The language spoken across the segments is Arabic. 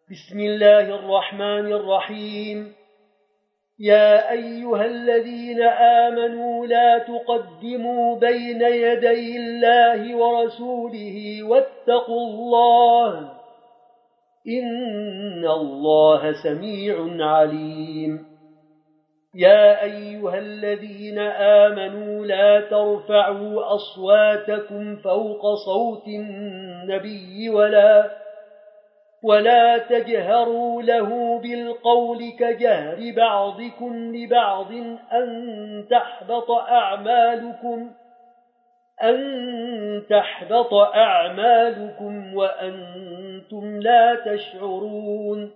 بسم الله الرحمن الرحيم. يا أيها الذين آمنوا لا تقدموا بين يدي الله ورسوله واتقوا الله إن الله سميع عليم. يا أيها الذين آمنوا لا ترفعوا أصواتكم فوق صوت النبي ولا تجهروا له بالقول كجهر بعضكم لبعض أن تحبط أعمالكم وأنتم لا تشعرون.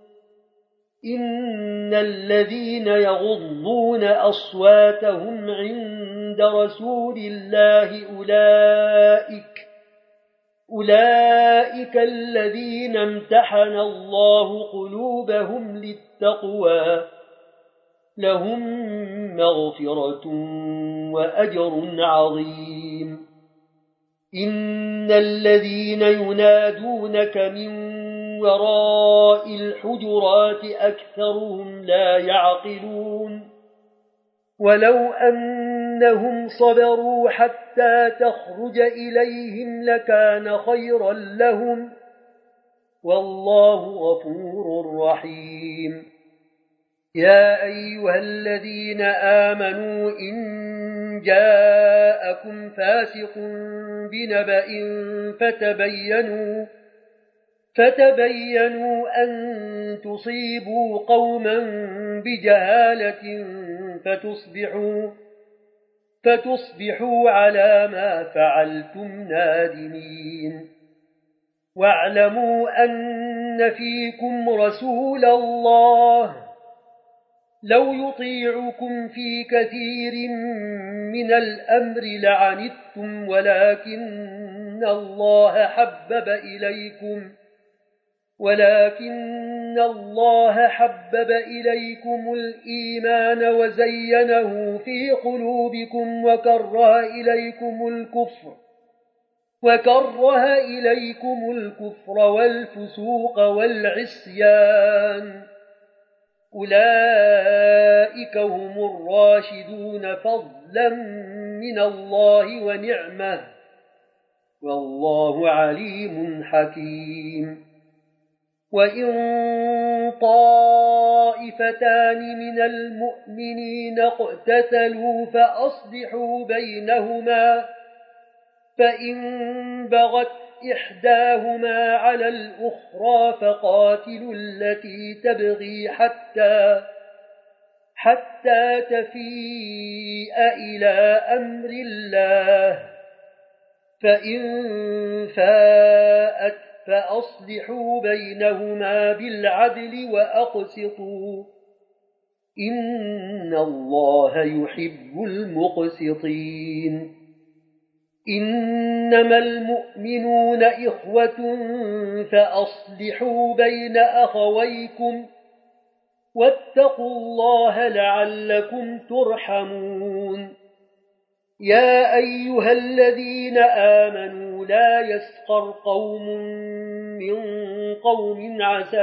إن الذين يغضون أصواتهم عند رسول الله أولئك الذين امتحن الله قلوبهم للتقوى لهم مغفرة وأجر عظيم. إن الذين ينادونك من وراء الحجرات أكثرهم لا يعقلون. ولو أنهم صبروا حتى تخرج إليهم لكان خيرا لهم والله غفور رحيم. يا أيها الذين آمنوا إن جاءكم فاسق بنبأ فتبينوا أن تصيبوا قوما بجهالة فتصبحوا على ما فعلتم نادمين. واعلموا أن فيكم رسول الله لو يطيعكم في كثير من الأمر لعنتم ولكن الله حبب إليكم الإيمان وزينه في قلوبكم وكره إليكم الكفر والفسوق والعصيان أولئك هم الراشدون فضلا من الله ونعمه والله عليم حكيم. وإن طائفتان من المؤمنين اقتتلوا فأصلحوا بينهما فإن بغت إحداهما على الأخرى فقاتلوا التي تبغي حتى تفيء إلى أمر الله فإن فاءت فأصلحوا بينهما بالعدل وأقسطوا إن الله يحب المقسطين. إنما المؤمنون إخوة فأصلحوا بين أخويكم واتقوا الله لعلكم ترحمون. يا أيها الذين آمنوا لا يسخر قوم من قوم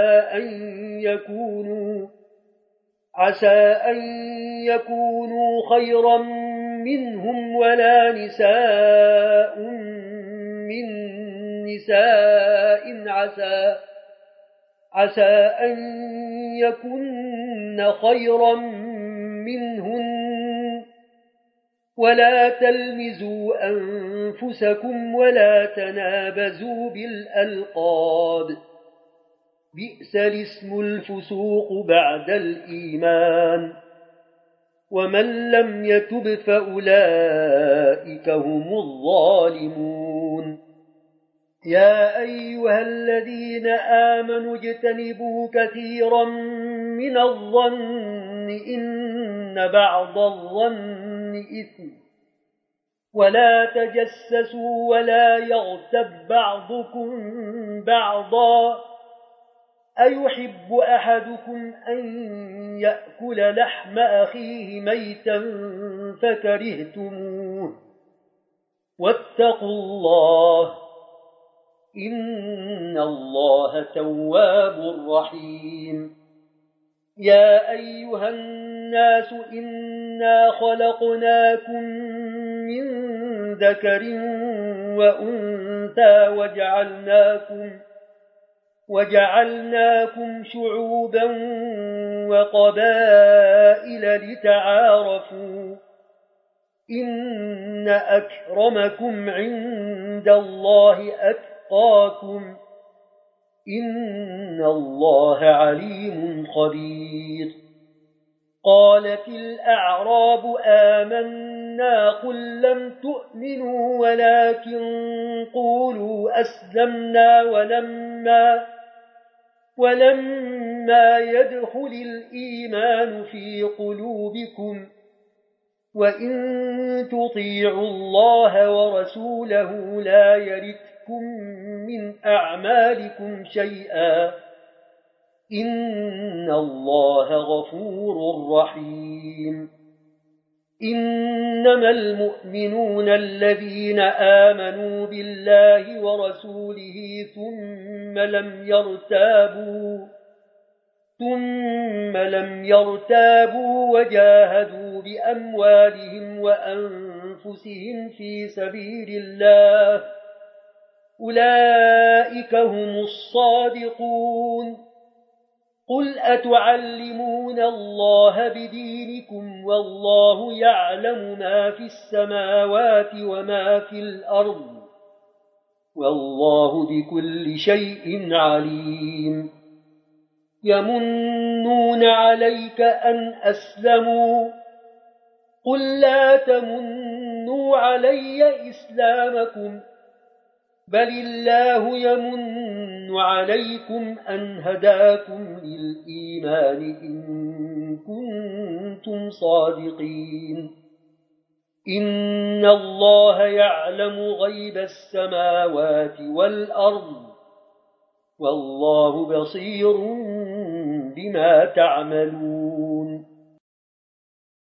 عسى أن يكونوا خيرا منهم ولا نساء من نساء عسى أن يكن خيرا منهن ولا تلمزوا أنفسكم ولا تنابزوا بالألقاب بئس الاسم الفسوق بعد الإيمان ومن لم يتب فأولئك هم الظالمون. يا أيها الذين آمنوا اجتنبوا كثيرا من الظن إن بعض الظن إثم ولا تجسسوا ولا يغتب بعضكم بعضا أيحب أحدكم أن يأكل لحم أخيه ميتا فكرهتموه واتقوا الله إن الله تواب رحيم يا أيها الناس إنا خلقناكم من ذكر وأنثى وجعلناكم شعوبا وقبائل لتعارفوا إن أكرمكم عند الله أتقاكم إن الله عليم خبير قالت الأعراب آمنا قل لم تؤمنوا ولكن قولوا أسلمنا ولما يدخل الإيمان في قلوبكم وإن تطيعوا الله ورسوله لا يلتكم من أعمالكم شيئا إن الله غفور رحيم إنما المؤمنون الذين آمنوا بالله ورسوله ثم لم يرتابوا وجاهدوا بأموالهم وأنفسهم في سبيل الله أولئك هم الصادقون قل أتعلمون الله بدينكم والله يعلم ما في السماوات وما في الأرض والله بكل شيء عليم يمنون عليك أن أسلموا قل لا تمنوا علي إسلامكم بل الله يمن عليكم أن هداكم للإيمان إن كنتم صادقين إن الله يعلم غيب السماوات والأرض والله بصير بما تعملون